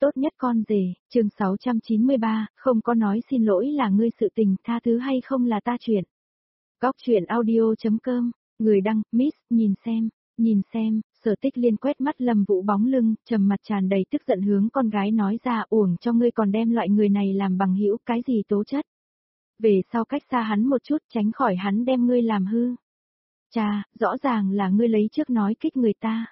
tốt nhất con rể, chương 693, không có nói xin lỗi là ngươi sự tình, tha thứ hay không là ta chuyện. Góc chuyện audio.com, người đăng, Miss, nhìn xem, Sở Tích Liên quét mắt Lâm Vũ bóng lưng, trầm mặt tràn đầy tức giận hướng con gái nói ra, uổng cho ngươi còn đem loại người này làm bằng hữu, cái gì tố chất. Về sau cách xa hắn một chút, tránh khỏi hắn đem ngươi làm hư. Cha, rõ ràng là ngươi lấy trước nói kích người ta.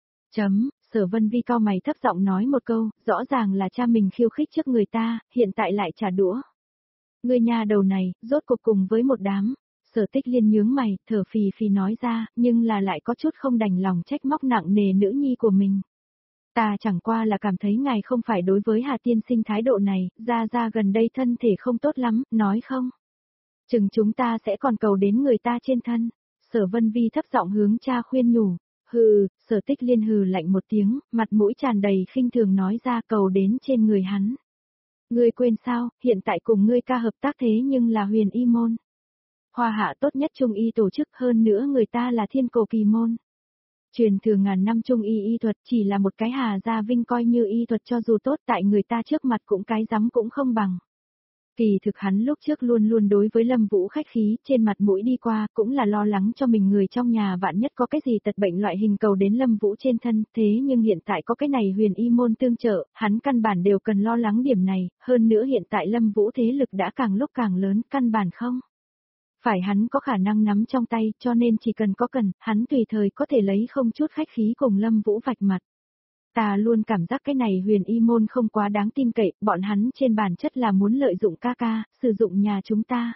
Sở Vân Vi cao mày thấp giọng nói một câu, rõ ràng là cha mình khiêu khích trước người ta, hiện tại lại trả đũa. Ngươi nhà đầu này, rốt cuộc cùng với một đám. Sở Tích Liên nhướng mày, thở phì phì nói ra, nhưng là lại có chút không đành lòng trách móc nặng nề nữ nhi của mình. Ta chẳng qua là cảm thấy ngài không phải đối với Hà tiên sinh thái độ này, ra gần đây thân thể không tốt lắm, nói không? Chừng chúng ta sẽ còn cầu đến người ta trên thân. Sở Vân Vi thấp giọng hướng cha khuyên nhủ. Hừ, Sở Tích Liên hừ lạnh một tiếng, mặt mũi tràn đầy khinh thường nói ra cầu đến trên người hắn. Ngươi quên sao, hiện tại cùng ngươi ca hợp tác thế nhưng là Huyền Y môn. Hoa hạ tốt nhất trung y tổ chức, hơn nữa người ta là Thiên Cổ Kỳ môn. Truyền thừa ngàn năm trung y thuật chỉ là một cái Hà Gia Vinh coi như y thuật cho dù tốt tại người ta trước mặt cũng cái rắm cũng không bằng. Kỳ thực hắn lúc trước luôn luôn đối với Lâm Vũ khách khí, trên mặt mũi đi qua cũng là lo lắng cho mình người trong nhà vạn nhất có cái gì tật bệnh loại hình cầu đến Lâm Vũ trên thân, thế nhưng hiện tại có cái này Huyền Y môn tương trợ, hắn căn bản đều cần lo lắng điểm này, hơn nữa hiện tại Lâm Vũ thế lực đã càng lúc càng lớn, căn bản không. Phải hắn có khả năng nắm trong tay, cho nên chỉ cần có cần, hắn tùy thời có thể lấy không chút khách khí cùng Lâm Vũ vạch mặt. Ta luôn cảm giác cái này Huyền Y môn không quá đáng tin cậy, bọn hắn trên bản chất là muốn lợi dụng ca, sử dụng nhà chúng ta.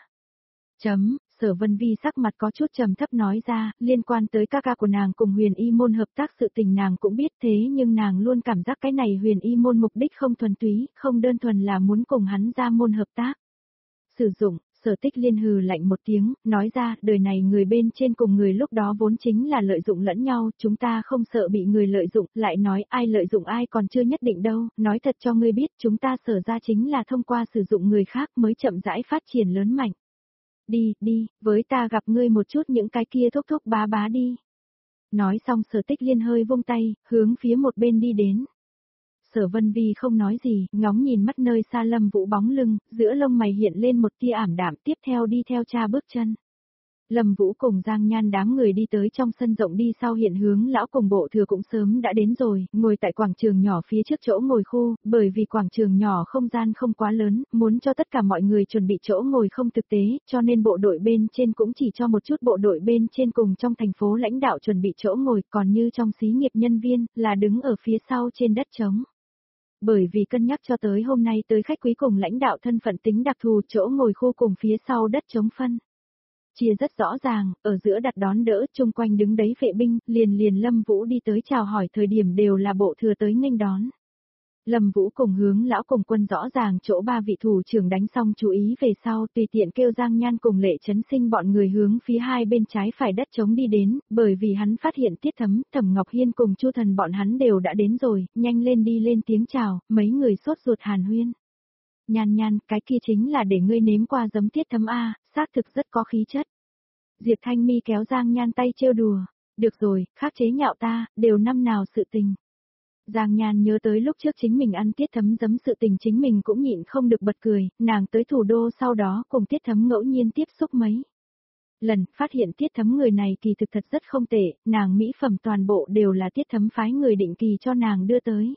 Sở Vân Vi sắc mặt có chút trầm thấp nói ra, liên quan tới ca của nàng cùng Huyền Y môn hợp tác sự tình nàng cũng biết thế nhưng nàng luôn cảm giác cái này Huyền Y môn mục đích không thuần túy, không đơn thuần là muốn cùng hắn ra môn hợp tác. Sử dụng, Sở Tích Liên hừ lạnh một tiếng, nói ra, đời này người bên trên cùng người lúc đó vốn chính là lợi dụng lẫn nhau, chúng ta không sợ bị người lợi dụng, lại nói ai lợi dụng ai còn chưa nhất định đâu, nói thật cho ngươi biết, chúng ta Sở ra chính là thông qua sử dụng người khác mới chậm rãi phát triển lớn mạnh. Đi, với ta gặp ngươi một chút những cái kia thúc bá đi. Nói xong Sở Tích Liên hơi vung tay, hướng phía một bên đi đến. Sở Vân Vi không nói gì, ngóng nhìn mắt nơi xa Lâm Vũ bóng lưng, giữa lông mày hiện lên một tia ảm đạm, tiếp theo đi theo cha bước chân. Lâm Vũ cùng Giang Nhan đám người đi tới trong sân rộng đi sau hiện hướng lão cùng bộ thừa cũng sớm đã đến rồi, ngồi tại quảng trường nhỏ phía trước chỗ ngồi khu, bởi vì quảng trường nhỏ không gian không quá lớn, muốn cho tất cả mọi người chuẩn bị chỗ ngồi không thực tế, cho nên bộ đội bên trên cũng chỉ cho một chút bộ đội bên trên cùng trong thành phố lãnh đạo chuẩn bị chỗ ngồi, còn như trong xí nghiệp nhân viên, là đứng ở phía sau trên đất trống. Bởi vì cân nhắc cho tới hôm nay tới khách quý cùng lãnh đạo thân phận tính đặc thù chỗ ngồi khu cùng phía sau đất trống phân. Chia rất rõ ràng, ở giữa đặt đón đỡ, chung quanh đứng đấy vệ binh, liền Lâm Vũ đi tới chào hỏi thời điểm đều là bộ thừa tới nghênh đón. Lâm Vũ cùng hướng lão cùng quân rõ ràng chỗ ba vị thủ trưởng đánh xong chú ý về sau tùy tiện kêu Giang Nhan cùng Lệ Chấn Sinh bọn người hướng phía hai bên trái phải đất trống đi đến, bởi vì hắn phát hiện Tiết Thấm, Thẩm Ngọc Hiên cùng Chu Thần bọn hắn đều đã đến rồi, nhanh lên đi lên tiếng chào, mấy người sốt ruột hàn huyên. Nhan, cái kia chính là để ngươi nếm qua giấm Tiết Thấm A, xác thực rất có khí chất. Diệp Thanh Mi kéo Giang Nhan tay trêu đùa, được rồi, khắc chế nhạo ta, đều năm nào sự tình. Giang Nhan nhớ tới lúc trước chính mình ăn Tiết Thấm giấm sự tình chính mình cũng nhịn không được bật cười, nàng tới thủ đô sau đó cùng Tiết Thấm ngẫu nhiên tiếp xúc mấy lần, phát hiện Tiết Thấm người này kỳ thực thật rất không tệ, nàng mỹ phẩm toàn bộ đều là Tiết Thấm phái người định kỳ cho nàng đưa tới.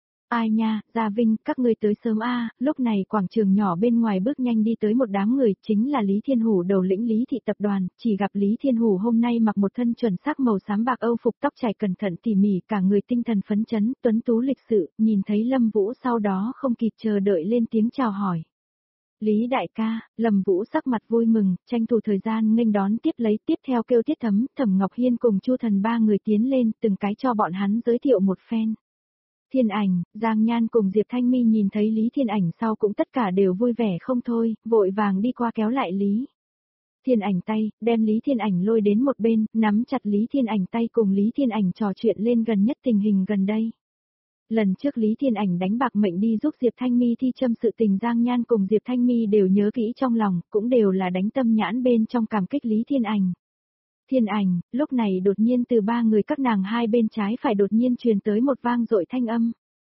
Ai nha, Gia Vinh, các ngươi tới sớm a, lúc này quảng trường nhỏ bên ngoài bước nhanh đi tới một đám người, chính là Lý Thiên Hủ đầu lĩnh Lý Thị tập đoàn, chỉ gặp Lý Thiên Hủ hôm nay mặc một thân chuẩn sắc màu xám bạc Âu phục tóc chải cẩn thận tỉ mỉ, cả người tinh thần phấn chấn, tuấn tú lịch sự, nhìn thấy Lâm Vũ sau đó không kịp chờ đợi lên tiếng chào hỏi. Lý đại ca, Lâm Vũ sắc mặt vui mừng, tranh thủ thời gian nghênh đón tiếp theo kêu Tiết Thấm, Thẩm Ngọc Hiên cùng Chu Thần ba người tiến lên, từng cái cho bọn hắn giới thiệu một phen. Thiên Ảnh, Giang Nhan cùng Diệp Thanh Mi nhìn thấy Lý Thiên Ảnh sau cũng tất cả đều vui vẻ không thôi, vội vàng đi qua kéo lại Lý Thiên Ảnh tay, đem Lý Thiên Ảnh lôi đến một bên, nắm chặt Lý Thiên Ảnh tay cùng Lý Thiên Ảnh trò chuyện lên gần nhất tình hình gần đây. Lần trước Lý Thiên Ảnh đánh bạc mệnh đi giúp Diệp Thanh Mi thi châm sự tình Giang Nhan cùng Diệp Thanh Mi đều nhớ kỹ trong lòng, cũng đều là đánh tâm nhãn bên trong cảm kích Lý Thiên Ảnh. Thiên Ảnh, lúc này đột nhiên từ ba người các nàng hai bên trái phải đột nhiên truyền tới một vang dội thanh âm.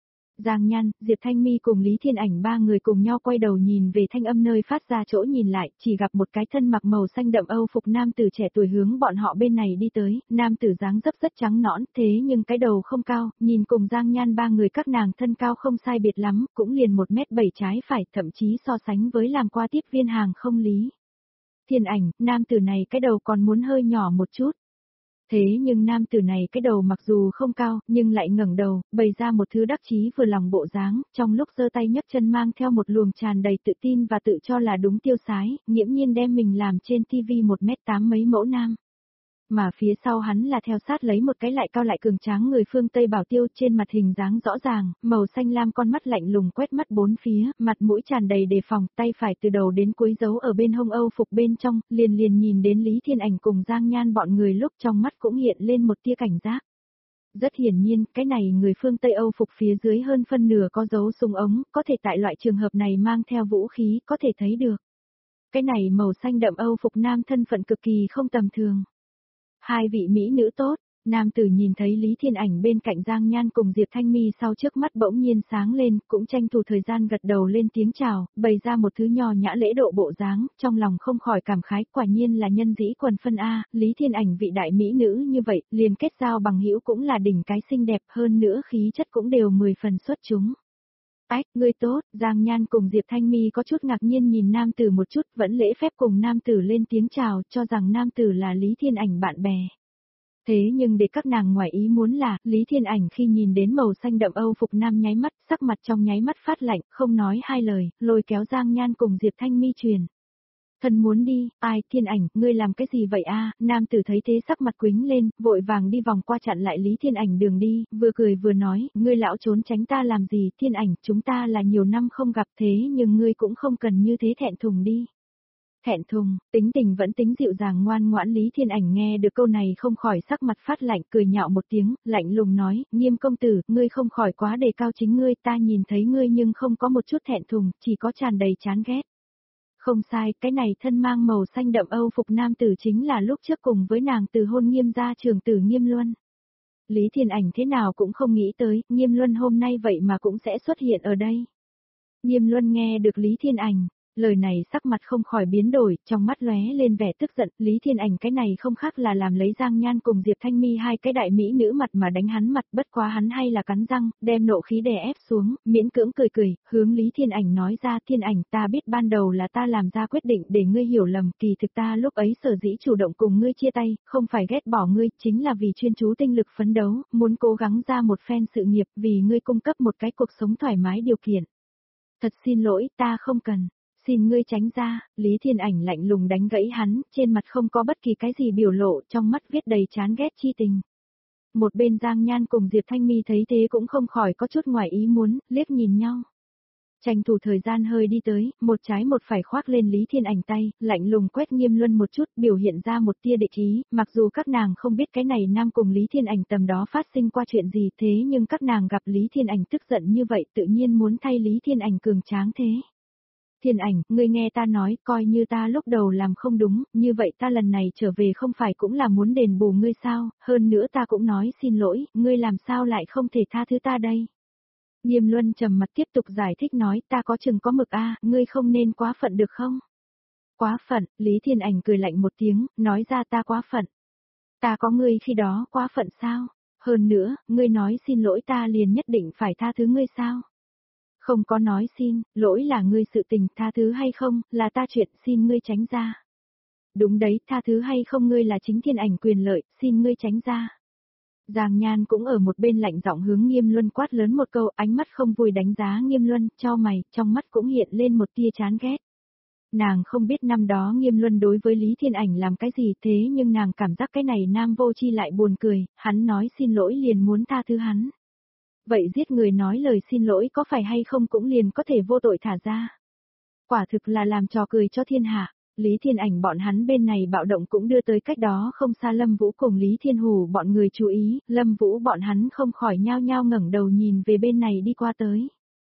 Giang Nhan, Diệp Thanh Mi cùng Lý Thiên Ảnh ba người cùng nhau quay đầu nhìn về thanh âm nơi phát ra chỗ nhìn lại, chỉ gặp một cái thân mặc màu xanh đậm Âu phục nam tử trẻ tuổi hướng bọn họ bên này đi tới, nam tử dáng dấp rất trắng nõn, thế nhưng cái đầu không cao, nhìn cùng Giang Nhan ba người các nàng thân cao không sai biệt lắm, cũng liền 1m7 trái phải, thậm chí so sánh với làm qua tiếp viên hàng không Lý Thiên Ảnh, nam tử này cái đầu còn muốn hơi nhỏ một chút. Thế nhưng nam tử này cái đầu mặc dù không cao, nhưng lại ngẩng đầu, bày ra một thứ đắc chí vừa lòng bộ dáng, trong lúc giơ tay nhấc chân mang theo một luồng tràn đầy tự tin và tự cho là đúng tiêu sái, nghiễm nhiên đem mình làm trên tivi 1m8 mấy mẫu nam. Mà phía sau hắn là theo sát lấy một cái lại cao lại cường tráng người phương Tây Bảo Tiêu, trên mặt hình dáng rõ ràng, màu xanh lam con mắt lạnh lùng quét mắt bốn phía, mặt mũi tràn đầy đề phòng, tay phải từ đầu đến cuối giấu ở bên hông Âu phục bên trong, liền nhìn đến Lý Thiên Ảnh cùng Giang Nhan bọn người lúc trong mắt cũng hiện lên một tia cảnh giác. Rất hiển nhiên, cái này người phương Tây Âu phục phía dưới hơn phân nửa có dấu súng ống, có thể tại loại trường hợp này mang theo vũ khí, có thể thấy được. Cái này màu xanh đậm Âu phục nam thân phận cực kỳ không tầm thường. Hai vị mỹ nữ tốt, nam tử nhìn thấy Lý Thiên Ảnh bên cạnh Giang Nhan cùng Diệp Thanh Mi sau trước mắt bỗng nhiên sáng lên, cũng tranh thủ thời gian gật đầu lên tiếng chào, bày ra một thứ nho nhã lễ độ bộ dáng, trong lòng không khỏi cảm khái, quả nhiên là nhân dĩ quần phân A, Lý Thiên Ảnh vị đại mỹ nữ như vậy, liền kết giao bằng hữu cũng là đỉnh cái xinh đẹp, hơn nữa khí chất cũng đều 10 phần xuất chúng. Ách, ngươi tốt, Giang Nhan cùng Diệp Thanh Mi có chút ngạc nhiên nhìn nam tử một chút, vẫn lễ phép cùng nam tử lên tiếng chào, cho rằng nam tử là Lý Thiên Ảnh bạn bè. Thế nhưng để các nàng ngoài ý muốn là, Lý Thiên Ảnh khi nhìn đến màu xanh đậm Âu phục nam nháy mắt, sắc mặt trong nháy mắt phát lạnh, không nói hai lời, lôi kéo Giang Nhan cùng Diệp Thanh Mi truyền. Thân muốn đi, ai, Thiên Ảnh, ngươi làm cái gì vậy a? Nam tử thấy thế sắc mặt quính lên, vội vàng đi vòng qua chặn lại Lý Thiên Ảnh đường đi, vừa cười vừa nói, ngươi lão trốn tránh ta làm gì, Thiên Ảnh, chúng ta là nhiều năm không gặp thế nhưng ngươi cũng không cần như thế thẹn thùng đi. Thẹn thùng, tính tình vẫn tính dịu dàng ngoan ngoãn Lý Thiên Ảnh nghe được câu này không khỏi sắc mặt phát lạnh, cười nhạo một tiếng, lạnh lùng nói, Nghiêm công tử, ngươi không khỏi quá đề cao chính ngươi, ta nhìn thấy ngươi nhưng không có một chút thẹn thùng, chỉ có tràn đầy chán ghét. Không sai, cái này thân mang màu xanh đậm Âu phục nam tử chính là lúc trước cùng với nàng từ hôn Nghiêm gia trưởng tử Nghiêm Luân. Lý Thiên Ảnh thế nào cũng không nghĩ tới, Nghiêm Luân hôm nay vậy mà cũng sẽ xuất hiện ở đây. Nghiêm Luân nghe được Lý Thiên Ảnh, lời này sắc mặt không khỏi biến đổi, trong mắt lóe lên vẻ tức giận, Lý Thiên Ảnh cái này không khác là làm lấy Giang Nhan cùng Diệp Thanh Mi hai cái đại mỹ nữ mặt mà đánh hắn mặt, bất quá hắn hay là cắn răng, đem nộ khí đè ép xuống, miễn cưỡng cười, hướng Lý Thiên Ảnh nói ra, Thiên Ảnh, ta biết ban đầu là ta làm ra quyết định để ngươi hiểu lầm, kỳ thực ta lúc ấy sở dĩ chủ động cùng ngươi chia tay, không phải ghét bỏ ngươi, chính là vì chuyên chú tinh lực phấn đấu, muốn cố gắng ra một phen sự nghiệp, vì ngươi cung cấp một cái cuộc sống thoải mái điều kiện. Thật xin lỗi, ta không cần. Xin ngươi tránh ra, Lý Thiên Ảnh lạnh lùng đánh gãy hắn, trên mặt không có bất kỳ cái gì biểu lộ, trong mắt viết đầy chán ghét chi tình. Một bên Giang Nhan cùng Diệp Thanh Mi thấy thế cũng không khỏi có chút ngoài ý muốn, liếc nhìn nhau. Tranh thủ thời gian hơi đi tới, một trái một phải khoác lên Lý Thiên Ảnh tay, lạnh lùng quét Nghiêm Luân một chút, biểu hiện ra một tia địch ý, mặc dù các nàng không biết cái này nam cùng Lý Thiên Ảnh tầm đó phát sinh qua chuyện gì thế nhưng các nàng gặp Lý Thiên Ảnh tức giận như vậy tự nhiên muốn thay Lý Thiên Ảnh cường tráng thế. Thiên Ảnh, ngươi nghe ta nói, coi như ta lúc đầu làm không đúng, như vậy ta lần này trở về không phải cũng là muốn đền bù ngươi sao, hơn nữa ta cũng nói xin lỗi, ngươi làm sao lại không thể tha thứ ta đây. Nghiêm Luân trầm mặt tiếp tục giải thích nói, ta có chừng có mực a, ngươi không nên quá phận được không? Quá phận, Lý Thiên Ảnh cười lạnh một tiếng, nói ra ta quá phận. Ta có ngươi khi đó quá phận sao? Hơn nữa, ngươi nói xin lỗi ta liền nhất định phải tha thứ ngươi sao? Không có nói xin, lỗi là ngươi sự tình, tha thứ hay không, là ta chuyện, xin ngươi tránh ra. Đúng đấy, tha thứ hay không ngươi là chính Thiên Ảnh quyền lợi, xin ngươi tránh ra. Giang Nhan cũng ở một bên lạnh giọng hướng Nghiêm Luân quát lớn một câu, ánh mắt không vui đánh giá Nghiêm Luân, cho mày, trong mắt cũng hiện lên một tia chán ghét. Nàng không biết năm đó Nghiêm Luân đối với Lý Thiên Ảnh làm cái gì thế nhưng nàng cảm giác cái này nam vô chi lại buồn cười, hắn nói xin lỗi liền muốn tha thứ hắn. Vậy giết người nói lời xin lỗi có phải hay không cũng liền có thể vô tội thả ra. Quả thực là làm trò cười cho thiên hạ. Lý Thiên Ảnh bọn hắn bên này bạo động cũng đưa tới cách đó không xa Lâm Vũ cùng Lý Thiên Hủ bọn người chú ý, Lâm Vũ bọn hắn không khỏi nhao nhao ngẩng đầu nhìn về bên này đi qua tới.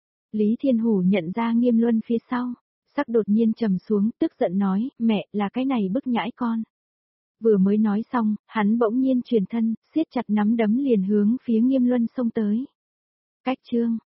Lý Thiên Hủ nhận ra Nghiêm Luân phía sau, sắc đột nhiên trầm xuống, tức giận nói, mẹ, là cái này bức nhãi con. Vừa mới nói xong, hắn bỗng nhiên chuyển thân, siết chặt nắm đấm liền hướng phía Nghiêm Luân xông tới. Cách chương